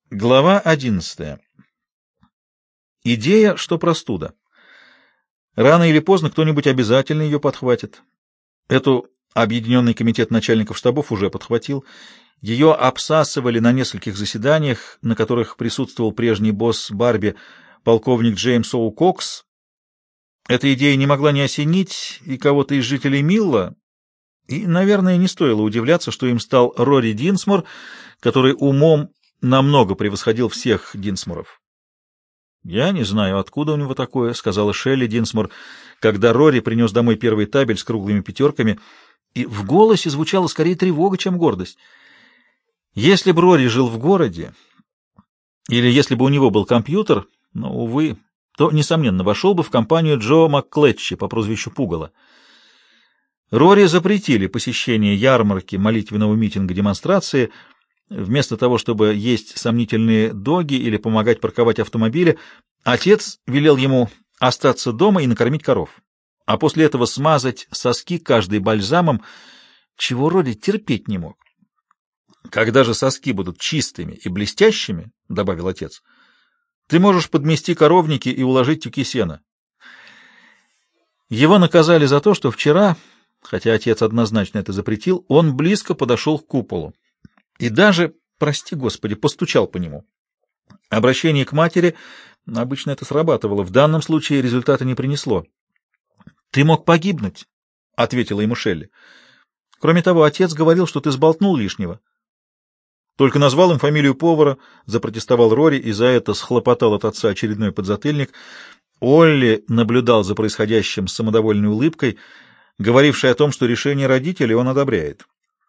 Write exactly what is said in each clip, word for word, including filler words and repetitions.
Глава одиннадцатая. Идея, что простуда. Рано или поздно кто-нибудь обязательно ее подхватит. Эту Объединенный комитет начальников штабов уже подхватил. Ее обсасывали на нескольких заседаниях, на которых присутствовал прежний босс Барби, полковник Джеймс Оу Кокс. Эта идея не могла не осенить и кого-то из жителей Милла, и, наверное, не стоило удивляться, что им стал Рори Динсмор, который умом намного превосходил всех Динсморов. «Я не знаю, откуда у него такое», — сказала Шелли Динсмор, когда Рори принес домой первый табель с круглыми пятерками, и в голосе звучала скорее тревога, чем гордость. Если бы Рори жил в городе, или если бы у него был компьютер, но, увы, то, несомненно, вошел бы в компанию Джо МакКлетчи по прозвищу Пугало. Рори запретили посещение ярмарки, молитвенного митинга, демонстрации. Вместо того, чтобы есть сомнительные доги или помогать парковать автомобили, отец велел ему остаться дома и накормить коров, а после этого смазать соски каждый бальзамом, чего Рори терпеть не мог. «Когда же соски будут чистыми и блестящими, — добавил отец, — ты можешь подмести коровники и уложить тюки сена». Его наказали за то, что вчера, хотя отец однозначно это запретил, он близко подошел к куполу и даже, прости господи, постучал по нему. Обращение к матери, обычно это срабатывало, в данном случае результата не принесло. «Ты мог погибнуть», — ответила ему Шелли. «Кроме того, отец говорил, что ты сболтнул лишнего». «Только назвал им фамилию повара», — запротестовал Рори, и за это схлопотал от отца очередной подзатыльник. Олли наблюдал за происходящим с самодовольной улыбкой, говорившей о том, что решение родителей он одобряет.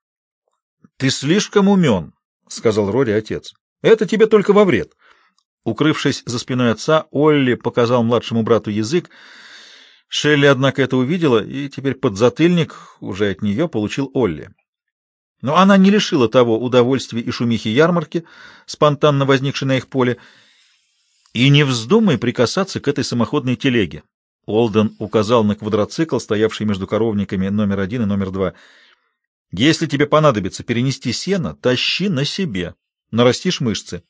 «Ты слишком умен», — сказал Рори отец. «Это тебе только во вред». Укрывшись за спиной отца, Олли показал младшему брату язык. Шелли, однако, это увидела, и теперь подзатыльник уже от нее получил Олли. Но она не лишила того удовольствия и шумихи ярмарки, спонтанно возникшей на их поле. «И не вздумай прикасаться к этой самоходной телеге», — Олден указал на квадроцикл, стоявший между коровниками номер один и номер два. «Если тебе понадобится перенести сено, тащи на себе, нарастишь мышцы».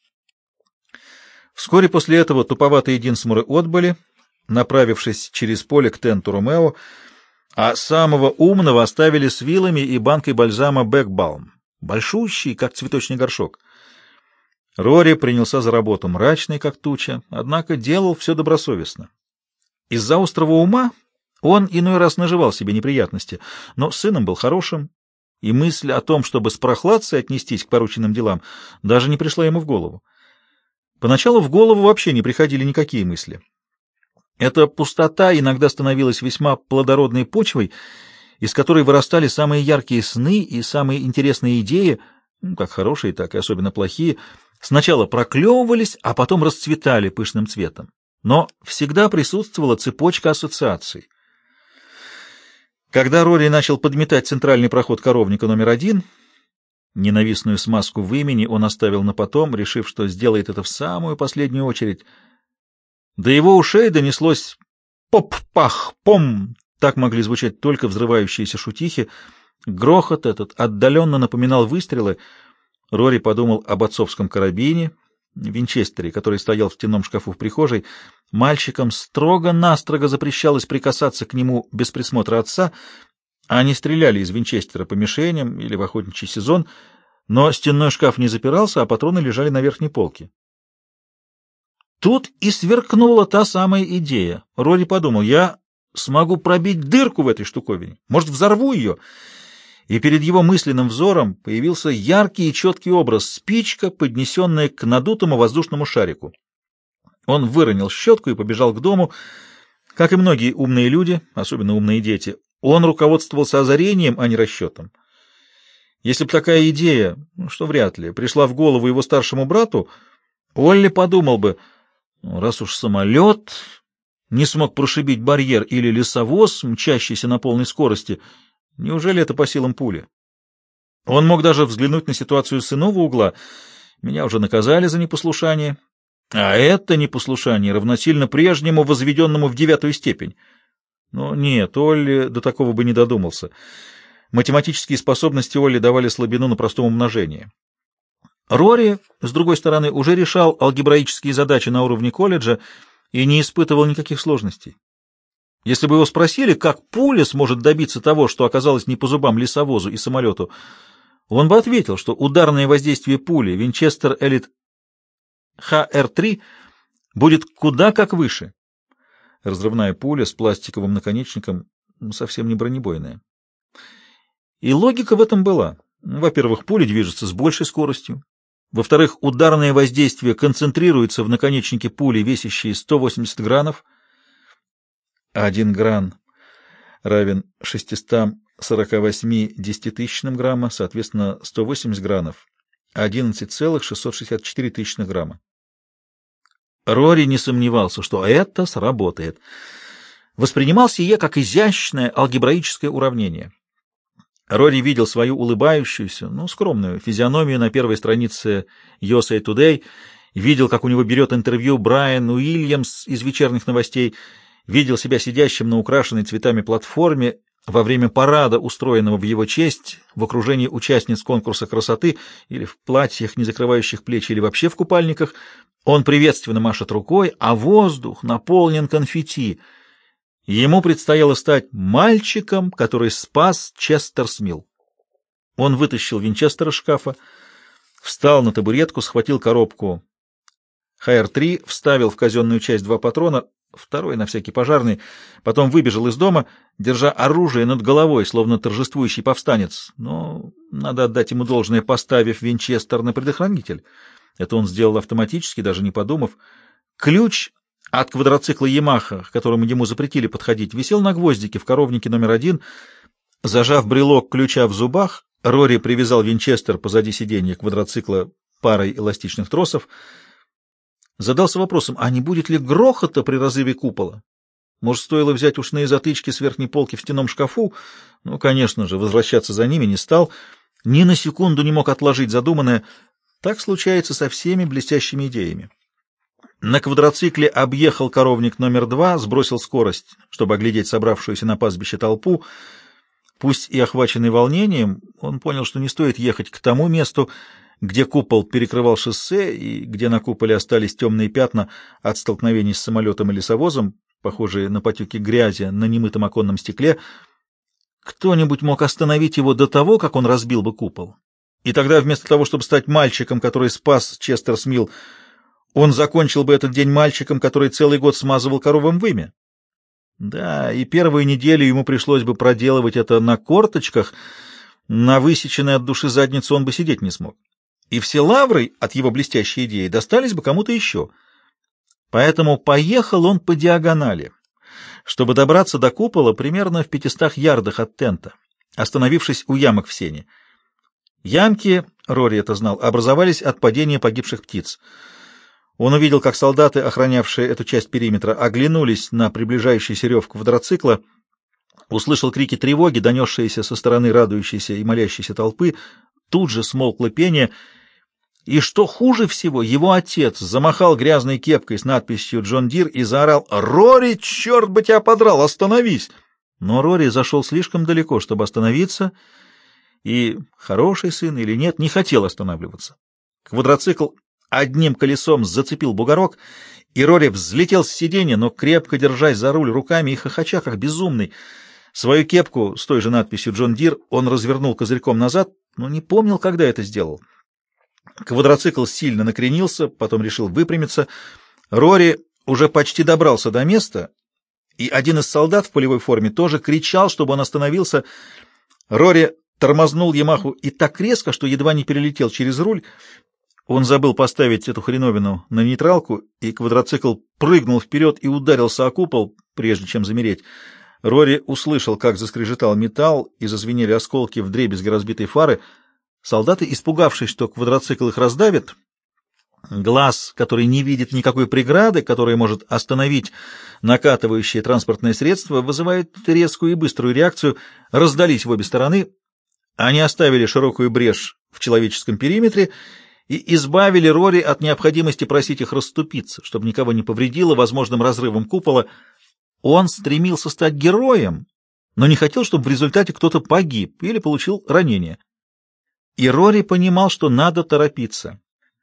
Вскоре после этого туповатые Динсморы отбыли, направившись через поле к тенту Ромео, а самого умного оставили с вилами и банкой бальзама Бекбаум, большущий, как цветочный горшок. Рори принялся за работу, мрачный, как туча, однако делал все добросовестно. Из-за острого ума он иной раз наживал себе неприятности, но сыном был хорошим, и мысль о том, чтобы с прохладцей отнестись к порученным делам, даже не пришла ему в голову. Поначалу в голову вообще не приходили никакие мысли. Эта пустота иногда становилась весьма плодородной почвой, из которой вырастали самые яркие сны и самые интересные идеи, ну, как хорошие, так и особенно плохие, сначала проклевывались, а потом расцветали пышным цветом. Но всегда присутствовала цепочка ассоциаций. Когда Рори начал подметать центральный проход коровника номер один, ненавистную смазку в имени он оставил на потом, решив, что сделает это в самую последнюю очередь. До его ушей донеслось «поп-пах-пом», так могли звучать только взрывающиеся шутихи. Грохот этот отдаленно напоминал выстрелы. Рори подумал об отцовском карабине, винчестере, который стоял в стенном шкафу в прихожей. Мальчикам строго-настрого запрещалось прикасаться к нему без присмотра отца. Они стреляли из винчестера по мишеням или в охотничий сезон, но стенной шкаф не запирался, а патроны лежали на верхней полке. Тут и сверкнула та самая идея. Рори подумал, я смогу пробить дырку в этой штуковине, может, взорву ее. И перед его мысленным взором появился яркий и четкий образ — спичка, поднесенная к надутому воздушному шарику. Он выронил щетку и побежал к дому. Как и многие умные люди, особенно умные дети, он руководствовался озарением, а не расчетом. Если бы такая идея, что вряд ли, пришла в голову его старшему брату, Олли подумал бы, раз уж самолет не смог прошибить барьер или лесовоз, мчащийся на полной скорости, неужели это по силам пули? Он мог даже взглянуть на ситуацию с иного угла. Меня уже наказали за непослушание, а это непослушание равносильно прежнему, возведенному в девятую степень. Но нет, Олли до такого бы не додумался. Математические способности Олли давали слабину на простом умножении. Рори, с другой стороны, уже решал алгебраические задачи на уровне колледжа и не испытывал никаких сложностей. Если бы его спросили, как пуля сможет добиться того, что оказалось не по зубам лесовозу и самолету, он бы ответил, что ударное воздействие пули Винчестер Элит Х Р три будет куда как выше. Разрывная пуля с пластиковым наконечником совсем не бронебойная. И логика в этом была. Во-первых, пули движутся с большей скоростью. Во-вторых, ударное воздействие концентрируется в наконечнике пули, весящей сто восемьдесят гранов. Один гран равен шестистам сорока восьми десятитысячным грамма, соответственно, сто восемьдесят гранов, одиннадцать целых шестьсот шестьдесят четыре тысячных грамма. Рори не сомневался, что это сработает. Воспринимал сие как изящное алгебраическое уравнение. Рори видел свою улыбающуюся, ну, скромную физиономию на первой странице ю эс эй Today, видел, как у него берет интервью Брайан Уильямс из вечерних новостей, видел себя сидящим на украшенной цветами платформе во время парада, устроенного в его честь, в окружении участниц конкурса красоты или в платьях, не закрывающих плечи, или вообще в купальниках. Он приветственно машет рукой, а воздух наполнен конфетти. Ему предстояло стать мальчиком, который спас Честер Смил. Он вытащил Винчестер из шкафа, встал на табуретку, схватил коробку Х Р три, вставил в казенную часть два патрона, второй на всякий пожарный, потом выбежал из дома, держа оружие над головой, словно торжествующий повстанец. Но надо отдать ему должное, поставив Винчестер на предохранитель. Это он сделал автоматически, даже не подумав. Ключ от квадроцикла «Ямаха», к которому ему запретили подходить, висел на гвоздике в коровнике номер один. Зажав брелок ключа в зубах, Рори привязал Винчестер позади сиденья квадроцикла парой эластичных тросов. Задался вопросом, а не будет ли грохота при разрыве купола? Может, стоило взять ушные затычки с верхней полки в стенном шкафу? Ну, конечно же, возвращаться за ними не стал. Ни на секунду не мог отложить задуманное. Так случается со всеми блестящими идеями. На квадроцикле объехал коровник номер два, сбросил скорость, чтобы оглядеть собравшуюся на пастбище толпу. Пусть и охваченный волнением, он понял, что не стоит ехать к тому месту, где купол перекрывал шоссе и где на куполе остались темные пятна от столкновений с самолетом и лесовозом, похожие на потеки грязи на немытом оконном стекле. Кто-нибудь мог остановить его до того, как он разбил бы купол. И тогда вместо того, чтобы стать мальчиком, который спас Честер Смил, он закончил бы этот день мальчиком, который целый год смазывал коровам вымя. Да, и первую неделю ему пришлось бы проделывать это на корточках, на высеченной от души задницу он бы сидеть не смог. И все лавры от его блестящей идеи достались бы кому-то еще. Поэтому поехал он по диагонали, чтобы добраться до купола примерно в пятистах ярдах от тента, остановившись у ямок в сене. Ямки, Рори это знал, образовались от падения погибших птиц. Он увидел, как солдаты, охранявшие эту часть периметра, оглянулись на приближающийся рев квадроцикла, услышал крики тревоги, донесшиеся со стороны радующейся и молящейся толпы, тут же смолкло пение, и, что хуже всего, его отец замахал грязной кепкой с надписью «Джон Дир» и заорал: «Рори, черт бы тебя подрал, остановись!» Но Рори зашел слишком далеко, чтобы остановиться, и, хороший сын или нет, не хотел останавливаться. Квадроцикл одним колесом зацепил бугорок, и Рори взлетел с сиденья, но крепко держась за руль руками и хохоча, как безумный. Свою кепку с той же надписью «Джон Дир» он развернул козырьком назад, но не помнил, когда это сделал. Квадроцикл сильно накренился, потом решил выпрямиться. Рори уже почти добрался до места, и один из солдат в полевой форме тоже кричал, чтобы он остановился. Рори тормознул Ямаху и так резко, что едва не перелетел через руль. Он забыл поставить эту хреновину на нейтралку, и квадроцикл прыгнул вперед и ударился о купол, прежде чем замереть. Рори услышал, как заскрежетал металл и зазвенели осколки вдребезги разбитой фары. Солдаты, испугавшись, что квадроцикл их раздавит, глаз, который не видит никакой преграды, которая может остановить накатывающее транспортное средство, вызывает резкую и быструю реакцию, раздались в обе стороны. Они оставили широкую брешь в человеческом периметре и избавили Рори от необходимости просить их расступиться, чтобы никого не повредило возможным разрывом купола. Он стремился стать героем, но не хотел, чтобы в результате кто-то погиб или получил ранение. И Рори понимал, что надо торопиться.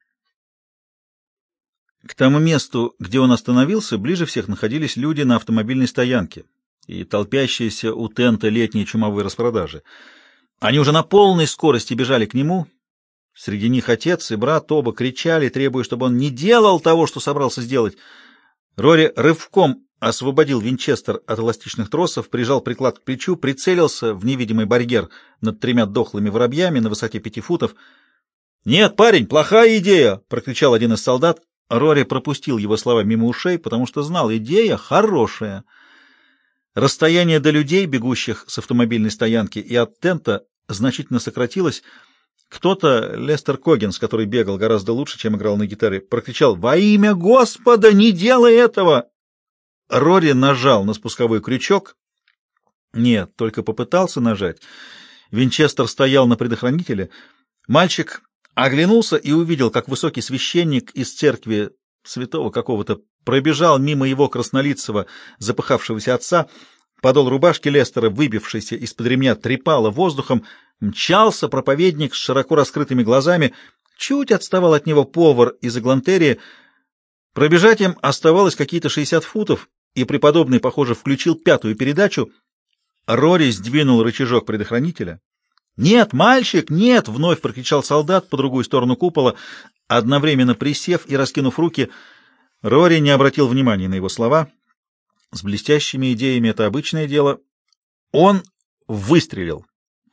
К тому месту, где он остановился, ближе всех находились люди на автомобильной стоянке и толпящиеся у тента летние чумовые распродажи. Они уже на полной скорости бежали к нему. Среди них отец и брат оба кричали, требуя, чтобы он не делал того, что собрался сделать. Рори рывком освободил винчестер от эластичных тросов, прижал приклад к плечу, прицелился в невидимый барьер над тремя дохлыми воробьями на высоте пяти футов. «Нет, парень, плохая идея!» — прокричал один из солдат. Рори пропустил его слова мимо ушей, потому что знал, идея хорошая. Расстояние до людей, бегущих с автомобильной стоянки, и от тента значительно сократилось. Кто-то, Лестер Коггинс, который бегал гораздо лучше, чем играл на гитаре, прокричал: «Во имя Господа, не делай этого!» Рори нажал на спусковой крючок. Нет, только попытался нажать. Винчестер стоял на предохранителе. Мальчик оглянулся и увидел, как высокий священник из церкви святого какого-то пробежал мимо его краснолицего, запыхавшегося отца. Подол рубашки Лестера, выбившийся из-под ремня, трепало воздухом. Мчался проповедник с широко раскрытыми глазами. Чуть отставал от него повар из Эглантерии. Пробежать им оставалось какие-то шестьдесят футов, и преподобный, похоже, включил пятую передачу. Рори сдвинул рычажок предохранителя. «Нет, мальчик, нет!» — вновь прокричал солдат по другую сторону купола, одновременно присев и раскинув руки. Рори не обратил внимания на его слова. С блестящими идеями это обычное дело. Он выстрелил.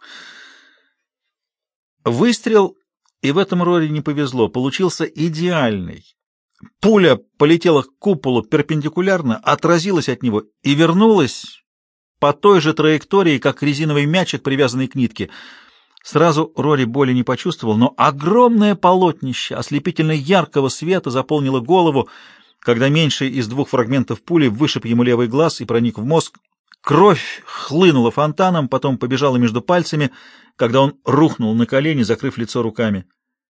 Выстрел, и в этом Рори не повезло, получился идеальный. Пуля полетела к куполу перпендикулярно, отразилась от него и вернулась по той же траектории, как резиновый мячик, привязанный к нитке. Сразу Рори боли не почувствовал, но огромное полотнище ослепительно яркого света заполнило голову, когда меньший из двух фрагментов пули вышиб ему левый глаз и проник в мозг. Кровь хлынула фонтаном, потом побежала между пальцами, когда он рухнул на колени, закрыв лицо руками.